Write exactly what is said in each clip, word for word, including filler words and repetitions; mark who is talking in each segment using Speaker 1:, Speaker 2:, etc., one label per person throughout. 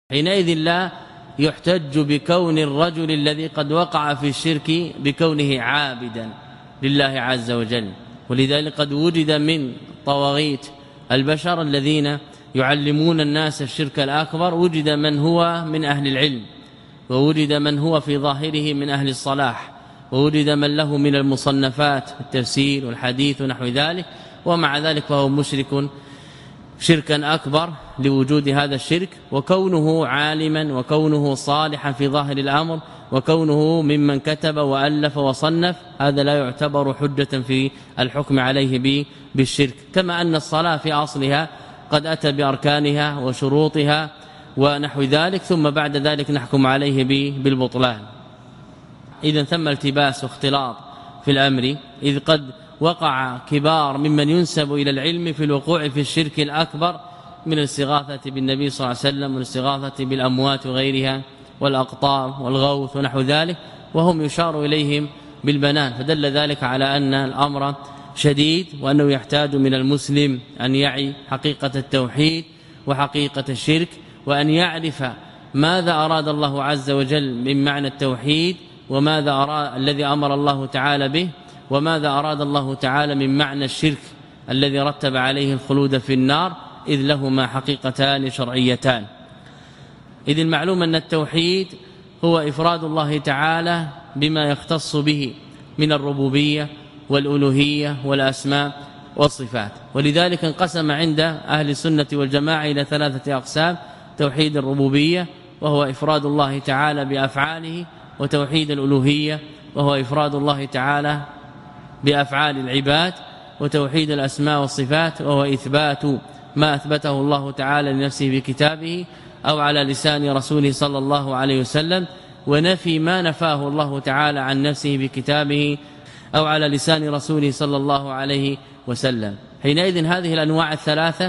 Speaker 1: حينئذ لا يحتج بكون الرجل الذي قد وقع في الشرك بكونه عابدا لله عز وجل. ولذلك قد وجد من طواغيت البشر الذين يعلمون الناس الشرك الأكبر، وجد من هو من أهل العلم، ووجد من هو في ظاهره من أهل الصلاح، ووجد من له من المصنفات التفسير والحديث ونحو ذلك، ومع ذلك فهو مشرك شركا أكبر لوجود هذا الشرك، وكونه عالما وكونه صالحا في ظاهر الأمر وكونه ممن كتب وألف وصنف هذا لا يعتبر حجة في الحكم عليه بالشرك. كما أن الصلاة في أصلها قد أتى بأركانها وشروطها ونحو ذلك، ثم بعد ذلك نحكم عليه بالبطلان. إذن ثم التباس واختلاط في الأمر، إذ قد وقع كبار ممن ينسب إلى العلم في الوقوع في الشرك الأكبر من الاستغاثة بالنبي صلى الله عليه وسلم والاستغاثة بالأموات وغيرها والأقطار والغوث ونحو ذلك، وهم يشار إليهم بالبنان، فدل ذلك على أن الأمر شديد، وأنه يحتاج من المسلم أن يعي حقيقة التوحيد وحقيقة الشرك، وأن يعرف ماذا أراد الله عز وجل من معنى التوحيد، وماذا أراد الذي أمر الله تعالى به، وماذا أراد الله تعالى من معنى الشرك الذي رتب عليه الخلود في النار، إذ لهما حقيقتان شرعيتان. إذ المعلوم أن التوحيد هو إفراد الله تعالى بما يختص به من الربوبية والألوهية والأسماء والصفات. ولذلك انقسم عند أهل السنة والجماعة إلى ثلاثة أقسام: توحيد الربوبية وهو إفراد الله تعالى بأفعاله، وتوحيد الألوهية وهو إفراد الله تعالى بأفعال العباد، وتوحيد الأسماء والصفات وهو إثبات ما أثبته الله تعالى لنفسه بكتابه أو على لسان رسوله صلى الله عليه وسلم، ونفي ما نفاه الله تعالى عن نفسه بكتابه أو على لسان رسوله صلى الله عليه وسلم. حينئذ هذه الأنواع الثلاثة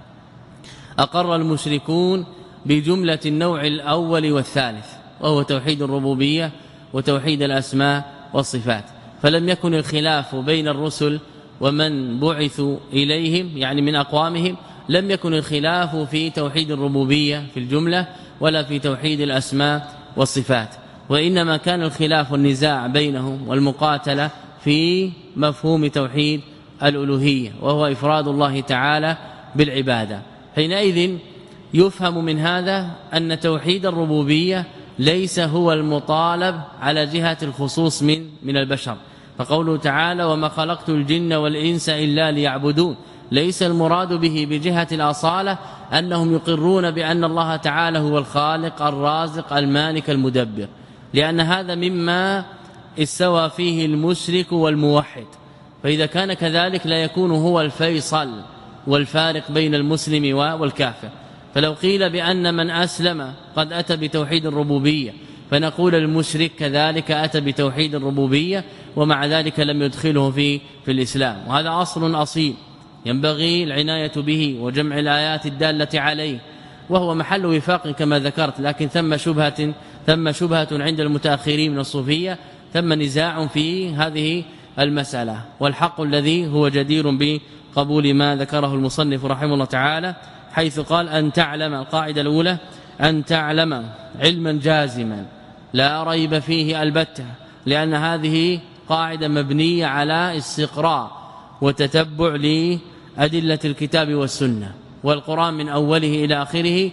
Speaker 1: أقر المشركون بجملة النوع الأول والثالث، وهو توحيد الربوبية وتوحيد الأسماء والصفات. فلم يكن الخلاف بين الرسل ومن بعثوا إليهم يعني من أقوامهم، لم يكن الخلاف في توحيد الربوبية في الجملة ولا في توحيد الأسماء والصفات، وإنما كان الخلاف والنزاع بينهم والمقاتلة في مفهوم توحيد الألوهية وهو إفراد الله تعالى بالعبادة. حينئذ يفهم من هذا أن توحيد الربوبية ليس هو المطالب على جهة الخصوص من من البشر، فقوله تعالى: وما خلقت الجن والإنس إلا ليعبدون، ليس المراد به بجهة الأصالة أنهم يقرون بأن الله تعالى هو الخالق الرازق المالك المدبر، لأن هذا مما استوى فيه المشرك والموحد، فإذا كان كذلك لا يكون هو الفيصل والفارق بين المسلم والكافر. فلو قيل بأن من أسلم قد أتى بتوحيد الربوبية، فنقول المشرك كذلك أتى بتوحيد الربوبية ومع ذلك لم يدخله في في الإسلام، وهذا أصل أصيل ينبغي العناية به وجمع الآيات الدالة عليه، وهو محل وفاق كما ذكرت، لكن ثم شبهة ثم شبهة عند المتأخرين من الصوفية، ثم نزاع في هذه المسألة، والحق الذي هو جدير بقبول ما ذكره المصنف رحمه الله تعالى، حيث قال: أن تعلم، القاعدة الأولى أن تعلم علما جازما لا ريب فيه البتة، لأن هذه قاعدة مبنية على استقراء وتتبع لأدلة الكتاب والسنة، والقرآن من أوله إلى آخره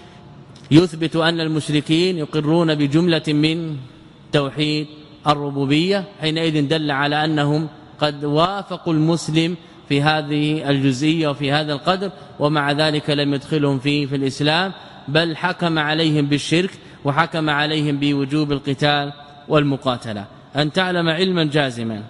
Speaker 1: يثبت أن المشركين يقرون بجملة من توحيد الربوبية. حينئذ دل على أنهم قد وافقوا المسلم في هذه الجزئية وفي هذا القدر، ومع ذلك لم يدخلهم في في الإسلام، بل حكم عليهم بالشرك وحكم عليهم بوجوب القتال والمقاتلة. أن تعلم علما جازما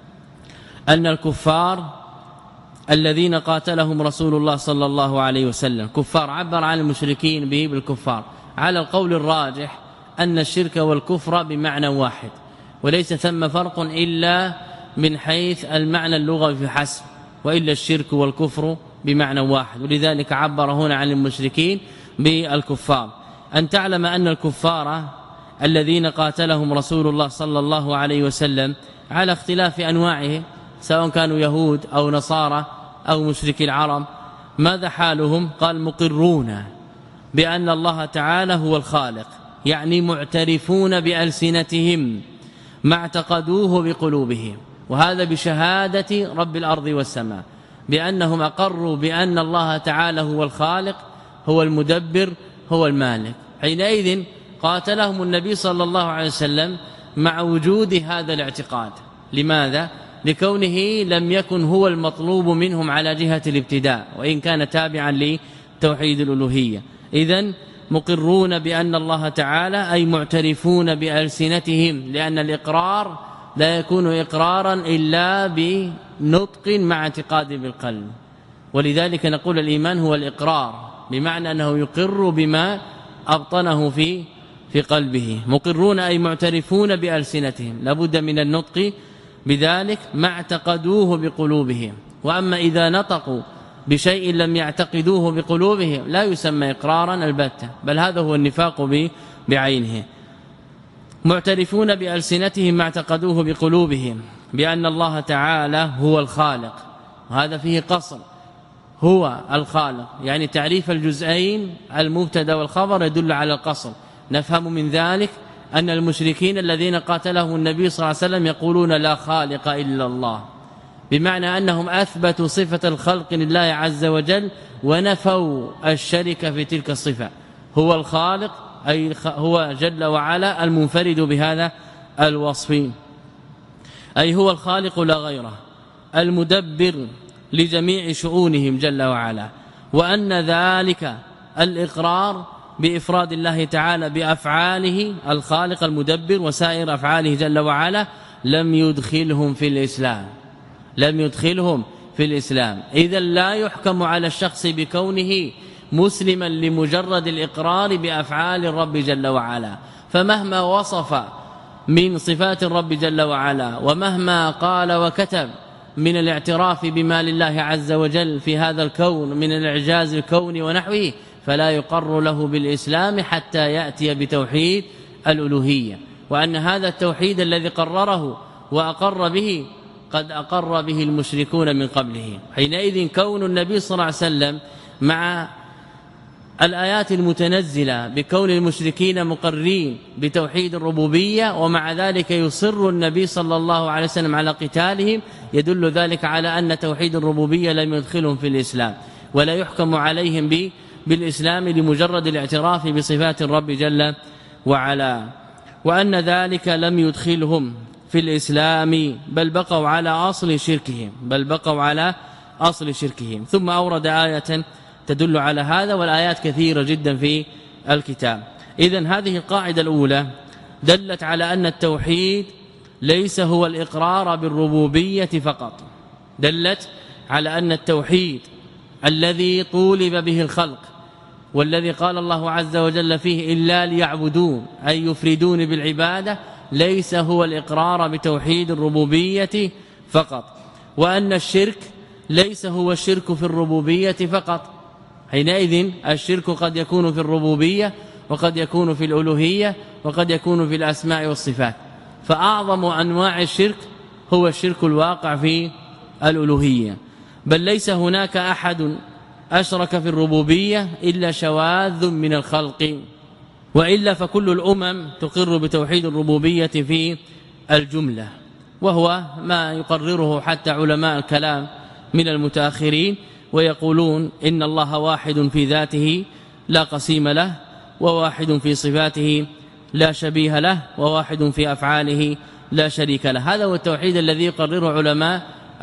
Speaker 1: أن الكفار الذين قاتلهم رسول الله صلى الله عليه وسلم، كفار عبر عن المشركين به بالكفار، على القول الراجح أن الشرك والكفر بمعنى واحد، وليس ثم فرق إلا من حيث المعنى اللغوي فحسب، وإلا الشرك والكفر بمعنى واحد، ولذلك عبر هنا عن المشركين بالكفار. أن تعلم أن الكفار الذين قاتلهم رسول الله صلى الله عليه وسلم على اختلاف أنواعهم، سواء كانوا يهود أو نصارى أو مشركي العرب، ماذا حالهم؟ قال: مقرون بأن الله تعالى هو الخالق، يعني معترفون بألسنتهم ما اعتقدوه بقلوبهم، وهذا بشهادة رب الأرض والسماء بأنهم أقروا بأن الله تعالى هو الخالق هو المدبر هو المالك. حينئذ قاتلهم النبي صلى الله عليه وسلم مع وجود هذا الاعتقاد. لماذا؟ لكونه لم يكن هو المطلوب منهم على جهة الابتداء، وإن كان تابعا لتوحيد الألوهية. إذن مقرون بأن الله تعالى أي معترفون بألسنتهم، لأن الإقرار لا يكون إقرارا إلا بنطق مع اعتقاد بالقلب، ولذلك نقول الإيمان هو الإقرار، بمعنى أنه يقر بما أبطنه في في قلبه. مقرون أي معترفون بألسنتهم، لابد من النطق بذلك ما اعتقدوه بقلوبهم. وأما إذا نطقوا بشيء لم يعتقدوه بقلوبهم لا يسمى إقرارا البتة، بل هذا هو النفاق بعينه. معترفون بألسنتهم ما اعتقدوه بقلوبهم بأن الله تعالى هو الخالق، وهذا فيه قصر، هو الخالق يعني تعريف الجزئين المبتدا والخبر يدل على القصر. نفهم من ذلك أن المشركين الذين قاتلهم النبي صلى الله عليه وسلم يقولون لا خالق إلا الله، بمعنى أنهم أثبتوا صفة الخلق لله عز وجل ونفوا الشرك في تلك الصفة. هو الخالق أي هو جل وعلا المنفرد بهذا الوصف، أي هو الخالق لا غيره، المدبر لجميع شؤونهم جل وعلا. وأن ذلك الإقرار بإفراد الله تعالى بأفعاله الخالق المدبر وسائر أفعاله جل وعلا لم يدخلهم في الإسلام، لم يدخلهم في الإسلام. إذا لا يحكم على الشخص بكونه مسلما لمجرد الإقرار بأفعال الرب جل وعلا، فمهما وصف من صفات الرب جل وعلا ومهما قال وكتب من الاعتراف بما لله عز وجل في هذا الكون من الإعجاز الكوني ونحوه، فلا يقر له بالإسلام حتى يأتي بتوحيد الألوهية. وأن هذا التوحيد الذي قرره وأقر به قد أقر به المشركون من قبله. حينئذ كون النبي صلى الله عليه وسلم مع الآيات المتنزلة بكون المشركين مقرين بتوحيد الربوبية ومع ذلك يصر النبي صلى الله عليه وسلم على قتالهم يدل ذلك على أن توحيد الربوبية لم يدخلهم في الإسلام، ولا يحكم عليهم ب بالإسلام لمجرد الاعتراف بصفات الرب جل وعلا. وأن ذلك لم يدخلهم في الإسلام بل بقوا على أصل شركهم بل بقوا على أصل شركهم. ثم أورد آية تدل على هذا، والآيات كثيرة جدا في الكتاب. إذن هذه القاعدة الأولى دلت على أن التوحيد ليس هو الإقرار بالربوبية فقط، دلت على أن التوحيد الذي طولب به الخلق والذي قال الله عز وجل فيه إلا ليعبدون أي يفردون بالعبادة ليس هو الإقرار بتوحيد الربوبية فقط، وأن الشرك ليس هو الشرك في الربوبية فقط. حينئذ الشرك قد يكون في الربوبية وقد يكون في الألوهية وقد يكون في الأسماء والصفات، فأعظم أنواع الشرك هو الشرك الواقع في الألوهية. بل ليس هناك أحد أشرك في الربوبية إلا شواذ من الخلق، وإلا فكل الأمم تقر بتوحيد الربوبية في الجملة، وهو ما يقرره حتى علماء الكلام من المتأخرين، ويقولون إن الله واحد في ذاته لا قسيم له، وواحد في صفاته لا شبيه له، وواحد في أفعاله لا شريك له. هذا هو التوحيد الذي يقرره علماء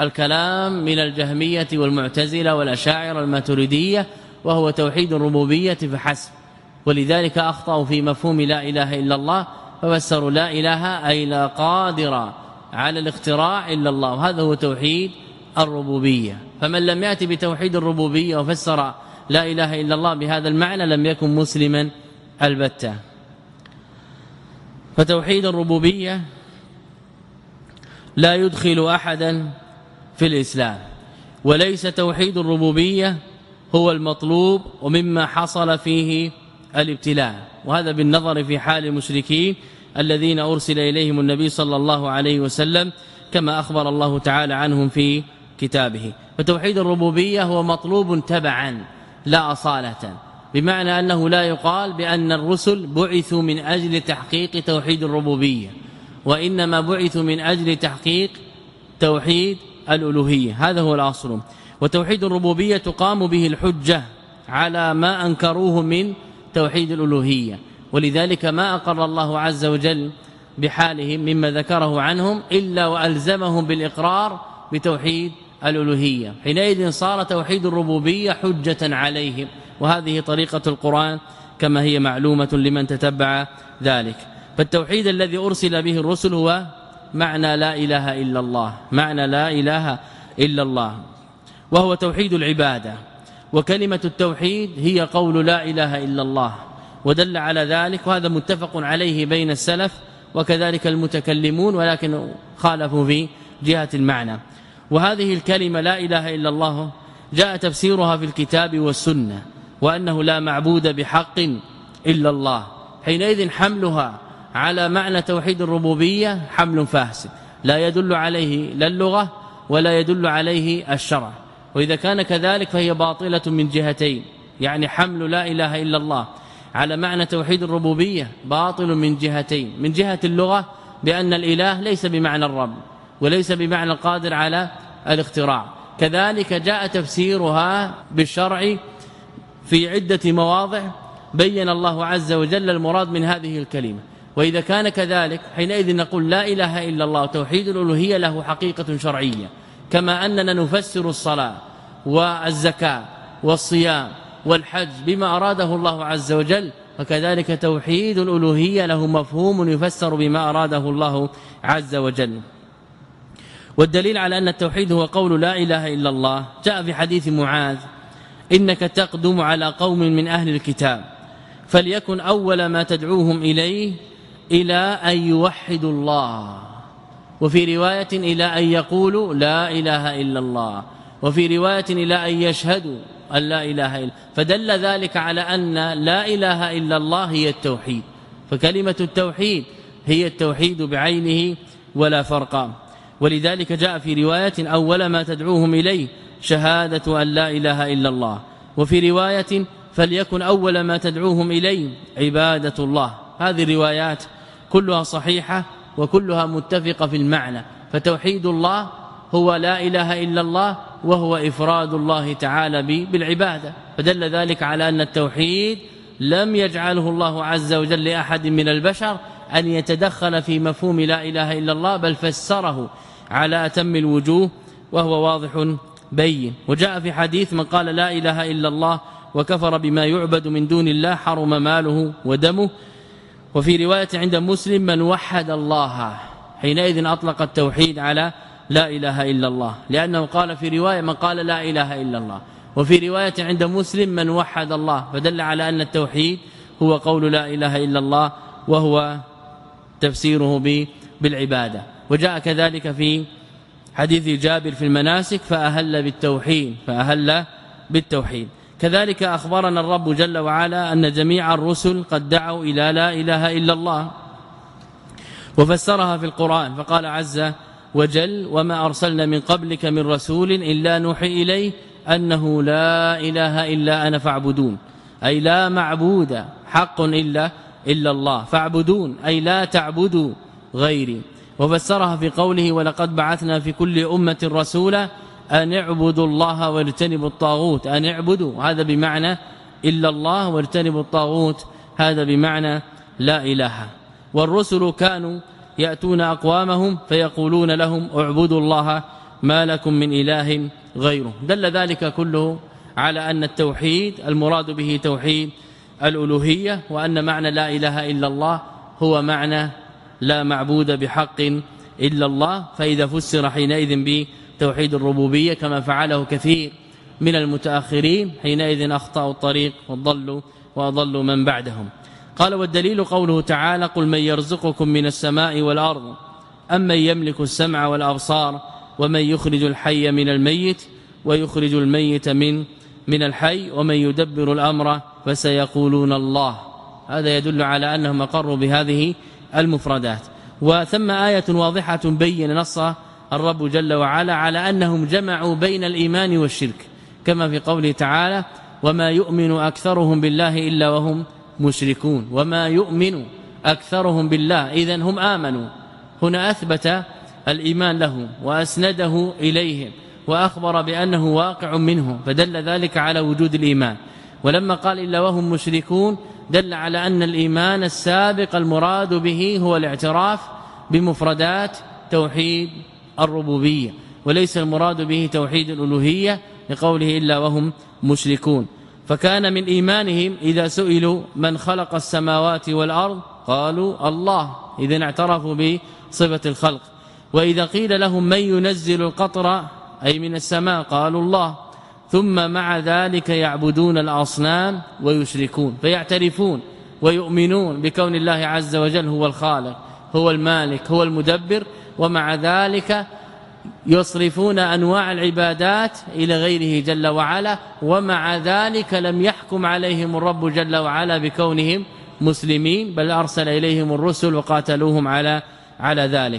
Speaker 1: الكلام من الجهمية والمعتزلة والأشاعرة والماتريدية، وهو توحيد الربوبية فحسب. ولذلك أخطأوا في مفهوم لا إله إلا الله، ففسروا لا إله أي لا قادر على الاختراع إلا الله، وهذا هو توحيد الربوبية. فمن لم يأتي بتوحيد الربوبية وفسر لا إله إلا الله بهذا المعنى لم يكن مسلما البتة. فتوحيد الربوبية لا يدخل أحدا في الإسلام، وليس توحيد الربوبية هو المطلوب ومما حصل فيه الابتلاء، وهذا بالنظر في حال المشركين الذين أرسل إليهم النبي صلى الله عليه وسلم كما أخبر الله تعالى عنهم في كتابه. فتوحيد الربوبية هو مطلوب تبعا لا أصالة، بمعنى أنه لا يقال بأن الرسل بعثوا من أجل تحقيق توحيد الربوبية، وإنما بعثوا من أجل تحقيق توحيد الألوهية. هذا هو الأصل. وتوحيد الربوبية تقام به الحجة على ما أنكروه من توحيد الألوهية، ولذلك ما أقر الله عز وجل بحالهم مما ذكره عنهم إلا وألزمهم بالإقرار بتوحيد الألوهية. حينئذ صار توحيد الربوبية حجة عليهم، وهذه طريقة القرآن كما هي معلومة لمن تتبع ذلك. فالتوحيد الذي أرسل به الرسل هو معنى لا إله إلا الله، معنى لا إله إلا الله، وهو توحيد العبادة. وكلمة التوحيد هي قول لا إله إلا الله، ودل على ذلك، وهذا متفق عليه بين السلف وكذلك المتكلمون، ولكن خالفوا في جهة المعنى. وهذه الكلمة لا إله إلا الله جاء تفسيرها في الكتاب والسنة، وأنه لا معبود بحق إلا الله. حينئذ حملها على معنى توحيد الربوبية حمل فاسد لا يدل عليه لا اللغة ولا يدل عليه الشرع، وإذا كان كذلك فهي باطلة من جهتين. يعني حمل لا إله إلا الله على معنى توحيد الربوبية باطل من جهتين: من جهة اللغة بأن الإله ليس بمعنى الرب وليس بمعنى القادر على الاختراع، كذلك جاء تفسيرها بالشرع في عدة مواضع بين الله عز وجل المراد من هذه الكلمة. وإذا كان كذلك حينئذ نقول لا إله إلا الله توحيد الألوهية له حقيقة شرعية، كما أننا نفسر الصلاة والزكاة والصيام والحج بما أراده الله عز وجل، وكذلك توحيد الألوهية له مفهوم يفسر بما أراده الله عز وجل. والدليل على أن التوحيد هو قول لا إله إلا الله جاء في حديث معاذ: إنك تقدم على قوم من أهل الكتاب فليكن أول ما تدعوهم إليه إلى أن يوحدوا الله، وفي رواية إلى أن يقولوا لا إله إلا الله، وفي رواية إلى أن يشهدوا أن لا إله إلا. فدل ذلك على أن لا إله إلا الله هي التوحيد، فكلمة التوحيد هي التوحيد بعينه ولا فرق. ولذلك جاء في رواية أول ما تدعوهم إليه شهادة أن لا إله إلا الله، وفي رواية فليكن أول ما تدعوهم إليه عبادة الله. هذه الروايات كلها صحيحة وكلها متفقة في المعنى، فتوحيد الله هو لا إله إلا الله، وهو إفراد الله تعالى بالعبادة. فدل ذلك على أن التوحيد لم يجعله الله عز وجل لأحد من البشر أن يتدخل في مفهوم لا إله إلا الله، بل فسره على أتم الوجوه وهو واضح بين. وجاء في حديث: من قال لا إله إلا الله وكفر بما يعبد من دون الله حرم ماله ودمه. وفي رواية عند مسلم: من وحد الله. حينئذ أطلق التوحيد على لا إله إلا الله، لأنه قال في رواية: من قال لا إله إلا الله، وفي رواية عند مسلم: من وحد الله، فدل على أن التوحيد هو قول لا إله إلا الله، وهو تفسيره بالعبادة. وجاء كذلك في حديث جابر في المناسك: فأهل بالتوحيد فأهل بالتوحيد. كذلك أخبرنا الرب جل وعلا أن جميع الرسل قد دعوا إلى لا إله إلا الله، وفسرها في القرآن فقال عز وجل: وما أرسلنا من قبلك من رسول إلا نوحي إليه أنه لا إله إلا أنا فاعبدون، أي لا معبود حق إلا إلا الله، فاعبدون أي لا تعبدوا غيري. وفسرها في قوله: ولقد بعثنا في كل أمة رسولا أن اعبدوا الله واجتنبوا الطاغوت. أن اعبدوا هذا بمعنى إلا الله، واجتنبوا الطاغوت هذا بمعنى لا إله. والرسل كانوا يأتون أقوامهم فيقولون لهم اعبدوا الله ما لكم من إله غيره. دل ذلك كله على أن التوحيد المراد به توحيد الألوهية، وأن معنى لا إله إلا الله هو معنى لا معبود بحق إلا الله. فإذا فسر حينئذ بتوحيد الربوبية كما فعله كثير من المتأخرين حينئذ أخطأوا الطريق وضلوا وأضلوا من بعدهم. قال: والدليل قوله تعالى: قل من يرزقكم من السماء والأرض أمن يملك السمع والأبصار ومن يخرج الحي من الميت ويخرج الميت من من الحي ومن يدبر الأمر فسيقولون الله. هذا يدل على أنهم أقروا بهذه المفردات. وثم آية واضحة بين نص الرب جل وعلا على أنهم جمعوا بين الإيمان والشرك، كما في قوله تعالى: وما يؤمن أكثرهم بالله إلا وهم مشركون وما يؤمن أكثرهم بالله إذن هم آمنوا. هنا أثبت الإيمان لهم وأسنده إليهم وأخبر بأنه واقع منه، فدل ذلك على وجود الإيمان. ولما قال إلا وهم مشركون دل على أن الإيمان السابق المراد به هو الاعتراف بمفردات توحيد الربوبية، وليس المراد به توحيد الألوهية لقوله إلا وهم مشركون. فكان من إيمانهم إذا سئلوا من خلق السماوات والأرض قالوا الله، إذن اعترفوا بصفة الخلق. وإذا قيل لهم من ينزل القطر أي من السماء قالوا الله. ثم مع ذلك يعبدون الأصنام ويشركون، فيعترفون ويؤمنون بكون الله عز وجل هو الخالق هو المالك هو المدبر، ومع ذلك يصرفون أنواع العبادات إلى غيره جل وعلا، ومع ذلك لم يحكم عليهم الرب جل وعلا بكونهم مسلمين، بل أرسل إليهم الرسل وقاتلوهم على على ذلك.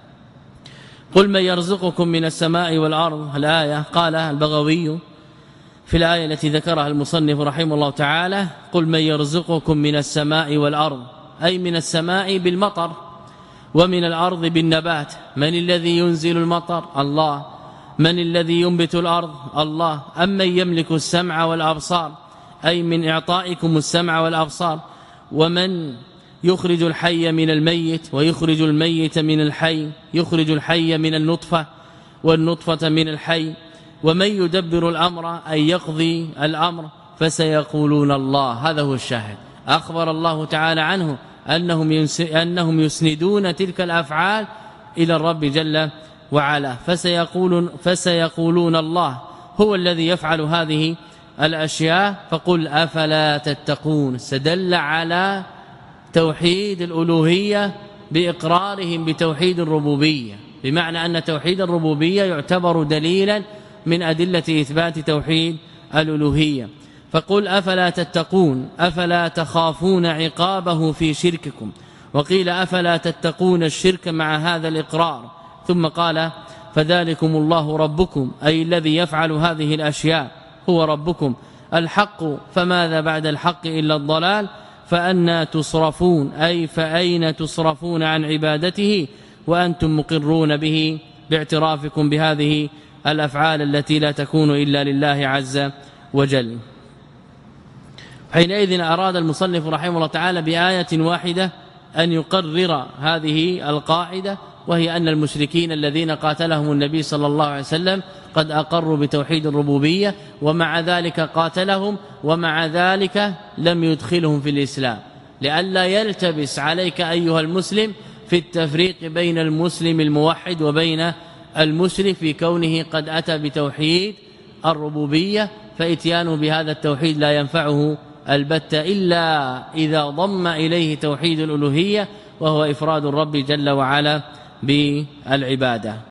Speaker 1: قل من يرزقكم من السماء والأرض، الآية. قال البغوي في الآية التي ذكرها المصنف رحمه الله تعالى قل من يرزقكم من السماء والأرض، أي من السماء بالمطر ومن الأرض بالنبات. من الذي ينزل المطر؟ الله. من الذي ينبت الأرض؟ الله. أمن يملك السمع والأبصار، أي من إعطائكم السمع والأبصار. ومن يخرج الحي من الميت ويخرج الميت من الحي، يخرج الحي من النطفة والنطفة من الحي. ومن يدبر الأمر أي يقضي الأمر، فسيقولون الله. هذا هو الشاهد. أخبر الله تعالى عنه أنهم أنهم يسندون تلك الأفعال إلى الرب جل وعلا، فسيقولون فسيقولون الله هو الذي يفعل هذه الأشياء. فقل أفلا تتقون، استدل على توحيد الألوهية بإقرارهم بتوحيد الربوبية، بمعنى أن توحيد الربوبية يعتبر دليلا من أدلة إثبات توحيد الألوهية. فقل أفلا تتقون، أفلا تخافون عقابه في شرككم. وقيل أفلا تتقون الشرك مع هذا الإقرار. ثم قال فذلكم الله ربكم، أي الذي يفعل هذه الأشياء هو ربكم الحق، فماذا بعد الحق إلا الضلال، فأنى تصرفون، أي فأين تصرفون عن عبادته وأنتم مقرون به باعترافكم بهذه الأفعال التي لا تكون إلا لله عز وجل. حينئذ أراد المصنف رحمه الله تعالى بآية واحدة أن يقرر هذه القاعدة، وهي أن المشركين الذين قاتلهم النبي صلى الله عليه وسلم قد أقروا بتوحيد الربوبية، ومع ذلك قاتلهم، ومع ذلك لم يدخلهم في الإسلام، لئلا يلتبس عليك أيها المسلم في التفريق بين المسلم الموحد وبين المشرك في كونه قد أتى بتوحيد الربوبية، فإتيانه بهذا التوحيد لا ينفعه البتة إلا إذا ضم إليه توحيد الألوهية، وهو إفراد الرب جل وعلا بالعبادة.